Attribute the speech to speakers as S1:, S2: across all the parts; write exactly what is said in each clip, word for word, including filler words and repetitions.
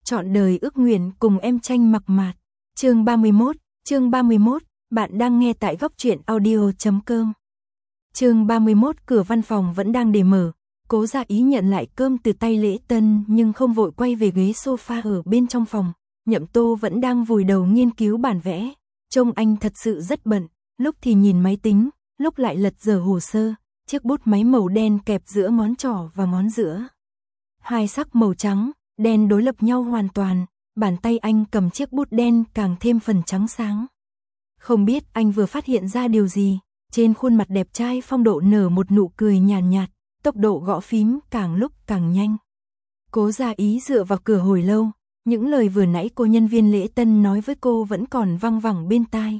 S1: Trọn đời ước nguyện cùng em tranh mặc mạt. Chương ba mươi mốt, chương ba mươi mốt, bạn đang nghe tại góc truyện audio chấm com. Chương ba mươi mốt, cửa văn phòng vẫn đang để mở. Cố Gia Ý nhận lại cơm từ tay Lễ Tân nhưng không vội quay về ghế sofa ở bên trong phòng. Nhậm Tô vẫn đang vùi đầu nghiên cứu bản vẽ. Trông anh thật sự rất bận, lúc thì nhìn máy tính, lúc lại lật dở hồ sơ, chiếc bút máy màu đen kẹp giữa ngón trỏ và ngón giữa. Hai sắc màu trắng, đen đối lập nhau hoàn toàn, bàn tay anh cầm chiếc bút đen càng thêm phần trắng sáng. Không biết anh vừa phát hiện ra điều gì, trên khuôn mặt đẹp trai phong độ nở một nụ cười nhàn nhạt, nhạt, tốc độ gõ phím càng lúc càng nhanh. Cố Gia Ý dựa vào cửa hồi lâu, những lời vừa nãy cô nhân viên Lễ Tân nói với cô vẫn còn văng vẳng bên tai.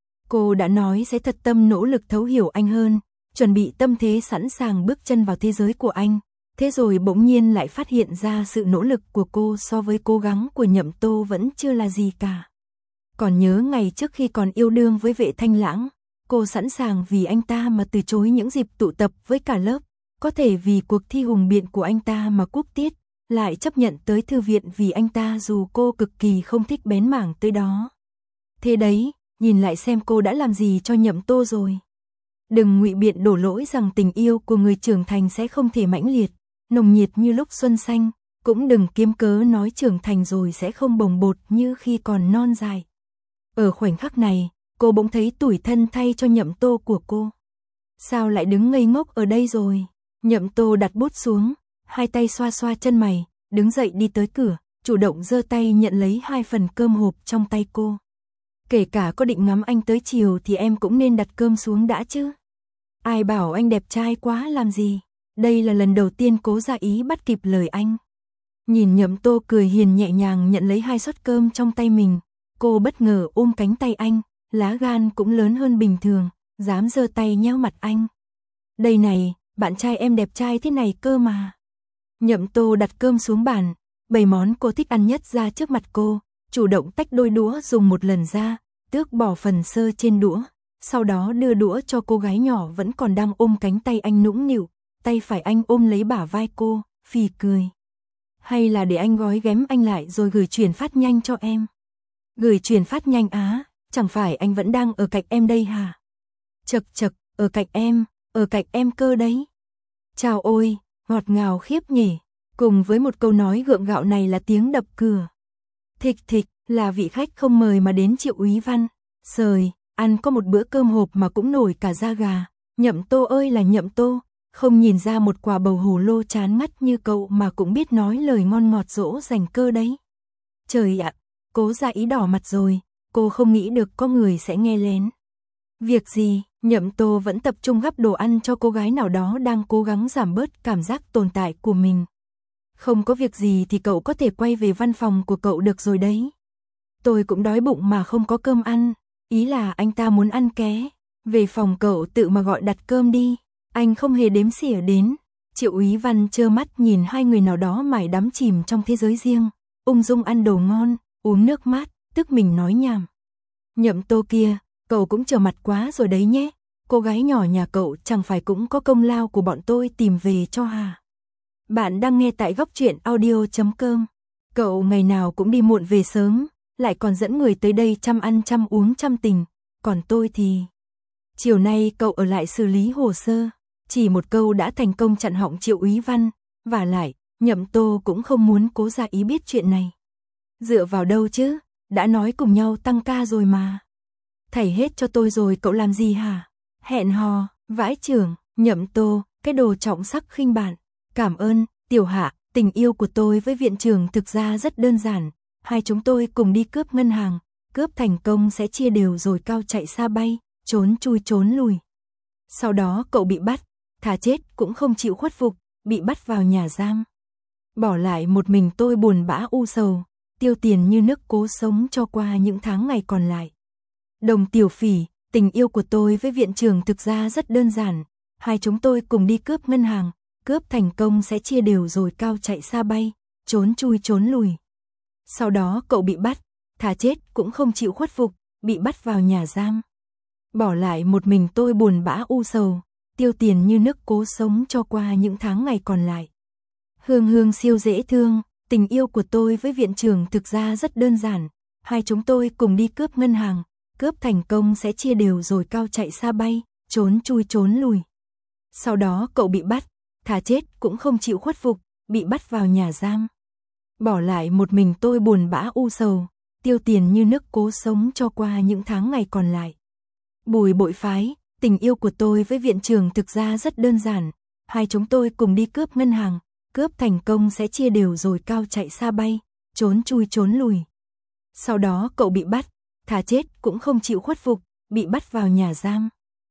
S1: Cô đã nói sẽ thật tâm nỗ lực thấu hiểu anh hơn, chuẩn bị tâm thế sẵn sàng bước chân vào thế giới của anh. Thế rồi bỗng nhiên lại phát hiện ra sự nỗ lực của cô so với cố gắng của Nhậm Tô vẫn chưa là gì cả. Còn nhớ ngày trước khi còn yêu đương với Vệ Thanh Lãng, cô sẵn sàng vì anh ta mà từ chối những dịp tụ tập với cả lớp, có thể vì cuộc thi hùng biện của anh ta mà cúp tiết, lại chấp nhận tới thư viện vì anh ta dù cô cực kỳ không thích bén mảng tới đó. Thế đấy, nhìn lại xem cô đã làm gì cho Nhậm Tô rồi. Đừng ngụy biện đổ lỗi rằng tình yêu của người trưởng thành sẽ không thể mãnh liệt, nồng nhiệt như lúc xuân xanh, cũng đừng kiếm cớ nói trưởng thành rồi sẽ không bồng bột như khi còn non dài. Ở khoảnh khắc này, cô bỗng thấy tủi thân thay cho Nhậm Tô của cô. Sao lại đứng ngây ngốc ở đây rồi? Nhậm Tô đặt bút xuống, hai tay xoa xoa chân mày, đứng dậy đi tới cửa, chủ động giơ tay nhận lấy hai phần cơm hộp trong tay cô. Kể cả có định ngắm anh tới chiều thì em cũng nên đặt cơm xuống đã chứ. Ai bảo anh đẹp trai quá làm gì? Đây là lần đầu tiên Cố Gia Ý bắt kịp lời anh. Nhìn Nhậm Tô cười hiền nhẹ nhàng nhận lấy hai suất cơm trong tay mình, cô bất ngờ ôm cánh tay anh, lá gan cũng lớn hơn bình thường, dám giơ tay nhéo mặt anh. Đây này, bạn trai em đẹp trai thế này cơ mà. Nhậm Tô đặt cơm xuống bàn, bày món cô thích ăn nhất ra trước mặt cô, chủ động tách đôi đũa dùng một lần ra, tước bỏ phần sơ trên đũa, sau đó đưa đũa cho cô gái nhỏ vẫn còn đang ôm cánh tay anh nũng nịu, tay phải anh ôm lấy bả vai cô, phì cười. Hay là để anh gói ghém anh lại rồi gửi chuyển phát nhanh cho em. Gửi chuyển phát nhanh á, chẳng phải anh vẫn đang ở cạnh em đây hả? Chật chật, ở cạnh em, ở cạnh em cơ đấy. Chào ôi, ngọt ngào khiếp nhỉ. Cùng với một câu nói gượng gạo này là tiếng đập cửa. Thịch thịch, là vị khách không mời mà đến Triệu Úy Văn. Sời, ăn có một bữa cơm hộp mà cũng nổi cả da gà. Nhậm Tô ơi là Nhậm Tô, không nhìn ra một quả bầu hồ lô chán ngắt như cậu mà cũng biết nói lời ngon ngọt dỗ dành cơ đấy. Trời ạ, Cố Gia Ý đỏ mặt rồi, cô không nghĩ được có người sẽ nghe lén. Việc gì? Nhậm Tô vẫn tập trung gắp đồ ăn cho cô gái nào đó đang cố gắng giảm bớt cảm giác tồn tại của mình. Không có việc gì thì cậu có thể quay về văn phòng của cậu được rồi đấy. Tôi cũng đói bụng mà không có cơm ăn, ý là anh ta muốn ăn ké. Về phòng cậu tự mà gọi đặt cơm đi, anh không hề đếm xỉa đến. Triệu Úy Văn trơ mắt nhìn hai người nào đó mải đắm chìm trong thế giới riêng, ung dung ăn đồ ngon, uống nước mát, tức mình nói nhảm. Nhậm Tô kia, cậu cũng trở mặt quá rồi đấy nhé, cô gái nhỏ nhà cậu chẳng phải cũng có công lao của bọn tôi tìm về cho hả? Bạn đang nghe tại góc truyện audio chấm com. Cậu ngày nào cũng đi muộn về sớm, lại còn dẫn người tới đây chăm ăn chăm uống chăm tình, còn tôi thì... Chiều nay cậu ở lại xử lý hồ sơ, chỉ một câu đã thành công chặn họng Triệu Úy Văn, và lại, Nhậm Tô cũng không muốn Cố Gia Ý biết chuyện này. Dựa vào đâu chứ, đã nói cùng nhau tăng ca rồi mà. Thảy hết cho tôi rồi cậu làm gì hả? Hẹn hò, vãi chưởng, Nhậm Tô, cái đồ trọng sắc khinh bạn. Cảm ơn, Tiểu Hạ, tình yêu của tôi với viện trưởng thực ra rất đơn giản. Hai chúng tôi cùng đi cướp ngân hàng, cướp thành công sẽ chia đều rồi cao chạy xa bay, trốn chui trốn lùi. Sau đó cậu bị bắt, thà chết cũng không chịu khuất phục, bị bắt vào nhà giam. Bỏ lại một mình tôi buồn bã u sầu, tiêu tiền như nước cố sống cho qua những tháng ngày còn lại. Đồng Tiểu Phỉ, tình yêu của tôi với viện trưởng thực ra rất đơn giản. Hai chúng tôi cùng đi cướp ngân hàng, cướp thành công sẽ chia đều rồi cao chạy xa bay, trốn chui trốn lùi. Sau đó cậu bị bắt, thà chết cũng không chịu khuất phục, bị bắt vào nhà giam. Bỏ lại một mình tôi buồn bã u sầu, tiêu tiền như nước cố sống cho qua những tháng ngày còn lại. Hương Hương siêu dễ thương, tình yêu của tôi với viện trưởng thực ra rất đơn giản, hai chúng tôi cùng đi cướp ngân hàng, cướp thành công sẽ chia đều rồi cao chạy xa bay, trốn chui trốn lùi. Sau đó cậu bị bắt, thà chết cũng không chịu khuất phục, bị bắt vào nhà giam. Bỏ lại một mình tôi buồn bã u sầu, tiêu tiền như nước cố sống cho qua những tháng ngày còn lại. Bùi Bội Phái, tình yêu của tôi với viện trưởng thực ra rất đơn giản, hai chúng tôi cùng đi cướp ngân hàng, cướp thành công sẽ chia đều rồi cao chạy xa bay, trốn chui trốn lùi. Sau đó cậu bị bắt, thà chết cũng không chịu khuất phục, bị bắt vào nhà giam.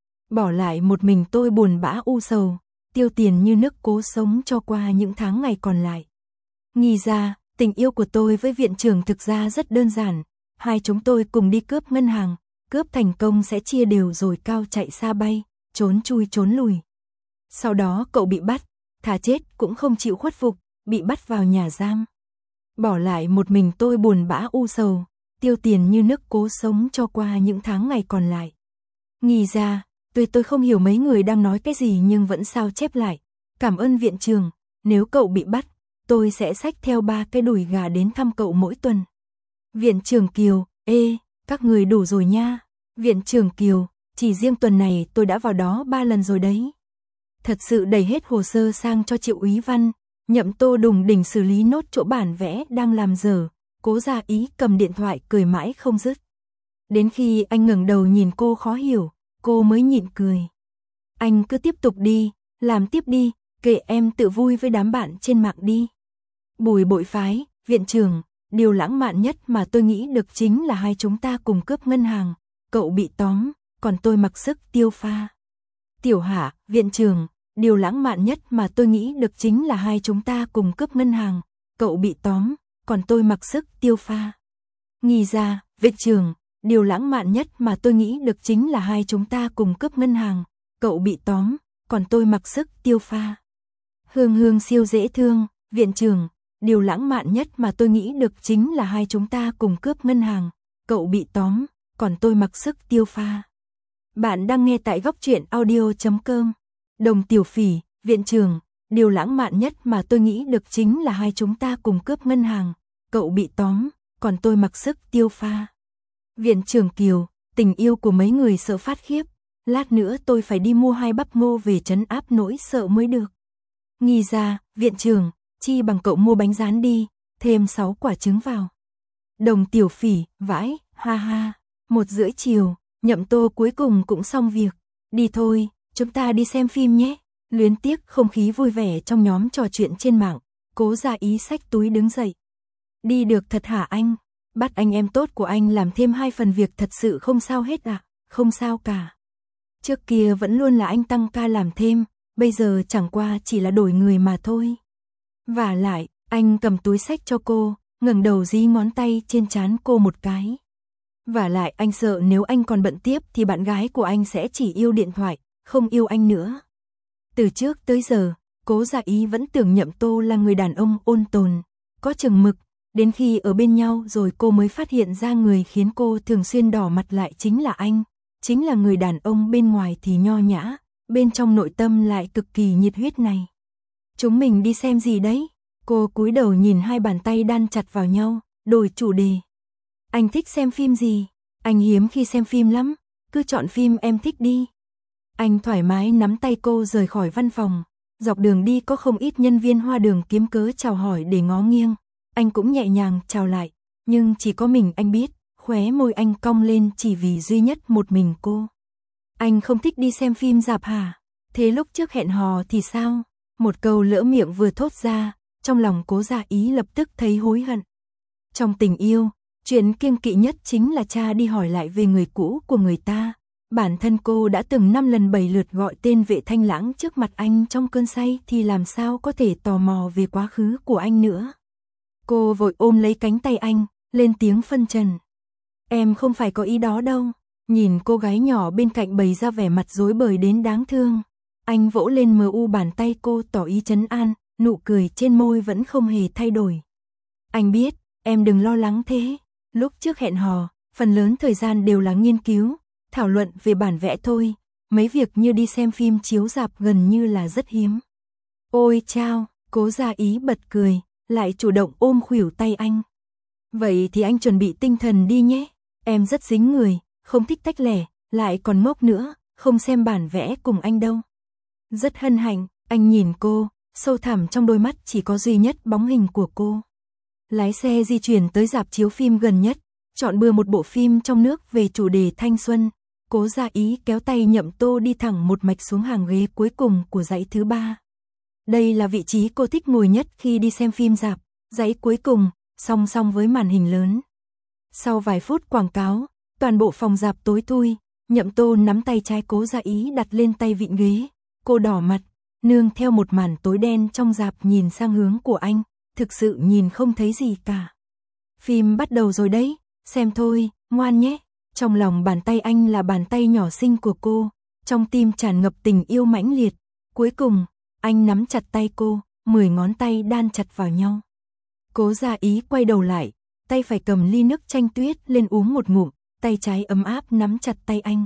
S1: Bỏ lại một mình tôi buồn bã u sầu, tiêu tiền như nước cố sống cho qua những tháng ngày còn lại. Nghi ra, tình yêu của tôi với viện trưởng thực ra rất đơn giản, hai chúng tôi cùng đi cướp ngân hàng, cướp thành công sẽ chia đều rồi cao chạy xa bay, trốn chui trốn lùi. Sau đó cậu bị bắt, thà chết cũng không chịu khuất phục, bị bắt vào nhà giam. Bỏ lại một mình tôi buồn bã u sầu, tiêu tiền như nước cố sống cho qua những tháng ngày còn lại. Nghi ra, tuy tôi không hiểu mấy người đang nói cái gì nhưng vẫn sao chép lại. Cảm ơn viện trưởng, nếu cậu bị bắt, tôi sẽ xách theo ba cái đùi gà đến thăm cậu mỗi tuần. Viện trưởng Kiều, ê, các người đủ rồi nha. Viện trưởng Kiều, chỉ riêng tuần này tôi đã vào đó ba lần rồi đấy. Thật sự đẩy hết hồ sơ sang cho Triệu Úy Văn, Nhậm Tô đùng đỉnh xử lý nốt chỗ bản vẽ đang làm dở. Cố Gia Ý cầm điện thoại cười mãi không dứt. Đến khi anh ngẩng đầu nhìn cô khó hiểu, cô mới nhịn cười. Anh cứ tiếp tục đi, làm tiếp đi, kệ em tự vui với đám bạn trên mạng đi. Bùi Bội Phái, viện trưởng, điều lãng mạn nhất mà tôi nghĩ được chính là hai chúng ta cùng cướp ngân hàng, cậu bị tóm, còn tôi mặc sức tiêu pha. Tiểu Hạ, viện trưởng, điều lãng mạn nhất mà tôi nghĩ được chính là hai chúng ta cùng cướp ngân hàng, cậu bị tóm, còn tôi mặc sức tiêu pha. Nghi ra, viện trưởng, điều lãng mạn nhất mà tôi nghĩ được chính là hai chúng ta cùng cướp ngân hàng, cậu bị tóm, còn tôi mặc sức tiêu pha. Hương Hương siêu dễ thương, viện trưởng, điều lãng mạn nhất mà tôi nghĩ được chính là hai chúng ta cùng cướp ngân hàng, cậu bị tóm, còn tôi mặc sức tiêu pha. Bạn đang nghe tại góc truyện audio chấm com. Đồng Tiểu Phỉ, viện trưởng, điều lãng mạn nhất mà tôi nghĩ được chính là hai chúng ta cùng cướp ngân hàng, cậu bị tóm, còn tôi mặc sức tiêu pha. Viện trưởng Kiều, tình yêu của mấy người sợ phát khiếp, lát nữa tôi phải đi mua hai bắp ngô về trấn áp nỗi sợ mới được. Nghi ra, viện trưởng, chi bằng cậu mua bánh rán đi, thêm sáu quả trứng vào. Đồng Tiểu Phỉ, vãi, ha ha, một rưỡi chiều, Nhậm Tô cuối cùng cũng xong việc, đi thôi, chúng ta đi xem phim nhé. Luyến tiếc không khí vui vẻ trong nhóm trò chuyện trên mạng, Cố Gia Ý xách túi đứng dậy. Đi được thật hả anh? Bắt anh em tốt của anh làm thêm hai phần việc thật sự không sao hết à? Không sao cả. Trước kia vẫn luôn là anh tăng ca làm thêm, bây giờ chẳng qua chỉ là đổi người mà thôi. Vả lại, anh cầm túi xách cho cô, ngẩng đầu dí ngón tay trên trán cô một cái. Vả lại anh sợ nếu anh còn bận tiếp thì bạn gái của anh sẽ chỉ yêu điện thoại, không yêu anh nữa. Từ trước tới giờ, Cố Gia Ý vẫn tưởng Nhậm Tô là người đàn ông ôn tồn, có chừng mực, đến khi ở bên nhau rồi cô mới phát hiện ra người khiến cô thường xuyên đỏ mặt lại chính là anh, chính là người đàn ông bên ngoài thì nho nhã, bên trong nội tâm lại cực kỳ nhiệt huyết này. Chúng mình đi xem gì đấy? Cô cúi đầu nhìn hai bàn tay đan chặt vào nhau, đổi chủ đề. Anh thích xem phim gì? Anh hiếm khi xem phim lắm, cứ chọn phim em thích đi. Anh thoải mái nắm tay cô rời khỏi văn phòng, dọc đường đi có không ít nhân viên hoa đường kiếm cớ chào hỏi để ngó nghiêng. Anh cũng nhẹ nhàng chào lại, nhưng chỉ có mình anh biết, khóe môi anh cong lên chỉ vì duy nhất một mình cô. Anh không thích đi xem phim rạp hả? Thế lúc trước hẹn hò thì sao? Một câu lỡ miệng vừa thốt ra, trong lòng Cố Gia Ý lập tức thấy hối hận. Trong tình yêu, chuyện kiêng kỵ nhất chính là cha đi hỏi lại về người cũ của người ta. Bản thân cô đã từng năm lần bảy lượt gọi tên Vệ Thanh Lãng trước mặt anh trong cơn say thì làm sao có thể tò mò về quá khứ của anh nữa. Cô vội ôm lấy cánh tay anh, lên tiếng phân trần. Em không phải có ý đó đâu. Nhìn cô gái nhỏ bên cạnh bày ra vẻ mặt rối bời đến đáng thương. Anh vỗ lên mờ u bàn tay cô tỏ ý trấn an, nụ cười trên môi vẫn không hề thay đổi. Anh biết, em đừng lo lắng thế. Lúc trước hẹn hò, phần lớn thời gian đều là nghiên cứu, thảo luận về bản vẽ thôi. Mấy việc như đi xem phim chiếu rạp gần như là rất hiếm. Ôi chao, Cố Gia Ý bật cười, lại chủ động ôm khuỷu tay anh. Vậy thì anh chuẩn bị tinh thần đi nhé, em rất dính người, không thích tách lẻ, lại còn ngốc nữa, không xem bản vẽ cùng anh đâu. Rất hân hạnh, anh nhìn cô, sâu thẳm trong đôi mắt chỉ có duy nhất bóng hình của cô. Lái xe di chuyển tới rạp chiếu phim gần nhất, chọn bừa một bộ phim trong nước về chủ đề thanh xuân. Cố Gia Ý kéo tay Nhậm Tô đi thẳng một mạch xuống hàng ghế cuối cùng của dãy thứ ba. Đây là vị trí cô thích ngồi nhất khi đi xem phim rạp, dãy cuối cùng, song song với màn hình lớn. Sau vài phút quảng cáo, toàn bộ phòng rạp tối thui, Nhậm Tô nắm tay trái Cố Gia Ý đặt lên tay vịn ghế. Cô đỏ mặt, nương theo một màn tối đen trong rạp nhìn sang hướng của anh, thực sự nhìn không thấy gì cả. Phim bắt đầu rồi đấy, xem thôi, ngoan nhé. Trong lòng bàn tay anh là bàn tay nhỏ xinh của cô, trong tim tràn ngập tình yêu mãnh liệt. Cuối cùng, anh nắm chặt tay cô, mười ngón tay đan chặt vào nhau. Cố Gia Ý quay đầu lại, tay phải cầm ly nước chanh tuyết lên uống một ngụm, tay trái ấm áp nắm chặt tay anh.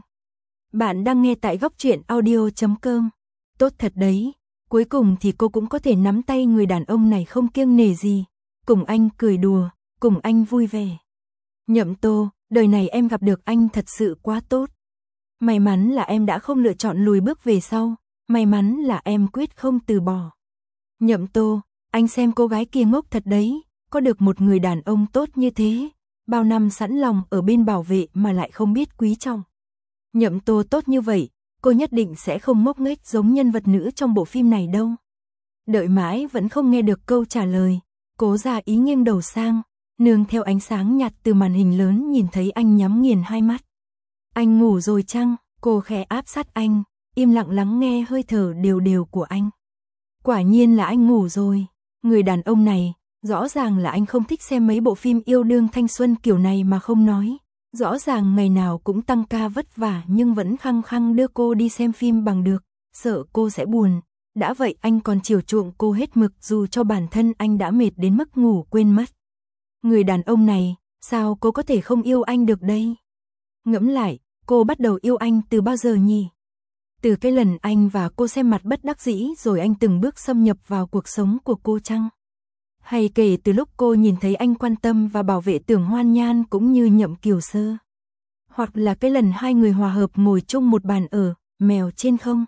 S1: Bạn đang nghe tại góc truyện audio chấm com. Tốt thật đấy, cuối cùng thì cô cũng có thể nắm tay người đàn ông này không kiêng nể gì, cùng anh cười đùa, cùng anh vui vẻ. Nhậm Tô, đời này em gặp được anh thật sự quá tốt. May mắn là em đã không lựa chọn lùi bước về sau, may mắn là em quyết không từ bỏ. Nhậm Tô, anh xem cô gái kia ngốc thật đấy, có được một người đàn ông tốt như thế, bao năm sẵn lòng ở bên bảo vệ mà lại không biết quý trọng. Nhậm Tô tốt như vậy, cô nhất định sẽ không ngốc nghếch giống nhân vật nữ trong bộ phim này đâu. Đợi mãi vẫn không nghe được câu trả lời, Cố Gia Ý nghiêng đầu sang, nương theo ánh sáng nhạt từ màn hình lớn nhìn thấy anh nhắm nghiền hai mắt. Anh ngủ rồi chăng? Cô khẽ áp sát anh, im lặng lắng nghe hơi thở đều đều của anh. Quả nhiên là anh ngủ rồi, người đàn ông này, rõ ràng là anh không thích xem mấy bộ phim yêu đương thanh xuân kiểu này mà không nói. Rõ ràng ngày nào cũng tăng ca vất vả nhưng vẫn khăng khăng đưa cô đi xem phim bằng được, sợ cô sẽ buồn. Đã vậy anh còn chiều chuộng cô hết mực dù cho bản thân anh đã mệt đến mức ngủ quên mất. Người đàn ông này, sao cô có thể không yêu anh được đây? Ngẫm lại, cô bắt đầu yêu anh từ bao giờ nhỉ? Từ cái lần anh và cô xem mặt bất đắc dĩ rồi anh từng bước xâm nhập vào cuộc sống của cô chăng? Hay kể từ lúc cô nhìn thấy anh quan tâm và bảo vệ Tưởng Hoan Nhan cũng như Nhậm Kiều Sơ? Hoặc là cái lần hai người hòa hợp ngồi chung một bàn ở Mèo Trên Không?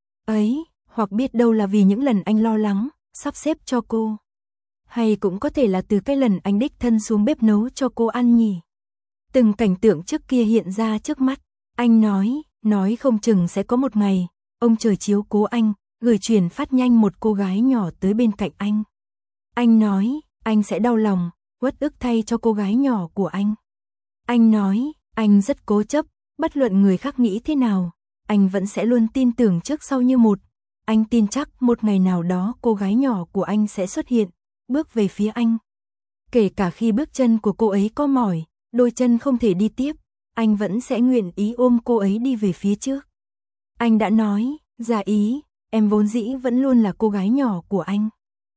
S1: Ấy, hoặc biết đâu là vì những lần anh lo lắng, sắp xếp cho cô. Hay cũng có thể là từ cái lần anh đích thân xuống bếp nấu cho cô ăn nhỉ? Từng cảnh tượng trước kia hiện ra trước mắt, anh nói, nói không chừng sẽ có một ngày, ông trời chiếu cố anh, gửi truyền phát nhanh một cô gái nhỏ tới bên cạnh anh. Anh nói, anh sẽ đau lòng, uất ức thay cho cô gái nhỏ của anh. Anh nói, anh rất cố chấp, bất luận người khác nghĩ thế nào, anh vẫn sẽ luôn tin tưởng trước sau như một. Anh tin chắc một ngày nào đó cô gái nhỏ của anh sẽ xuất hiện, bước về phía anh. Kể cả khi bước chân của cô ấy có mỏi, đôi chân không thể đi tiếp, anh vẫn sẽ nguyện ý ôm cô ấy đi về phía trước. Anh đã nói, Gia Ý, em vốn dĩ vẫn luôn là cô gái nhỏ của anh.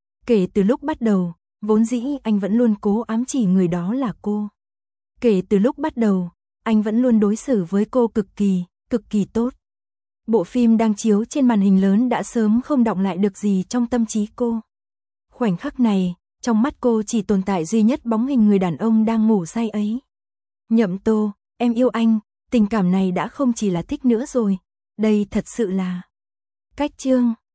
S1: Kể từ lúc bắt đầu, vốn dĩ anh vẫn luôn cố ám chỉ người đó là cô. Kể từ lúc bắt đầu, anh vẫn luôn đối xử với cô cực kỳ, cực kỳ tốt. Bộ phim đang chiếu trên màn hình lớn đã sớm không đọng lại được gì trong tâm trí cô. Khoảnh khắc này, trong mắt cô chỉ tồn tại duy nhất bóng hình người đàn ông đang ngủ say ấy. Nhậm Tô, em yêu anh, tình cảm này đã không chỉ là thích nữa rồi, đây thật sự là... Cách chương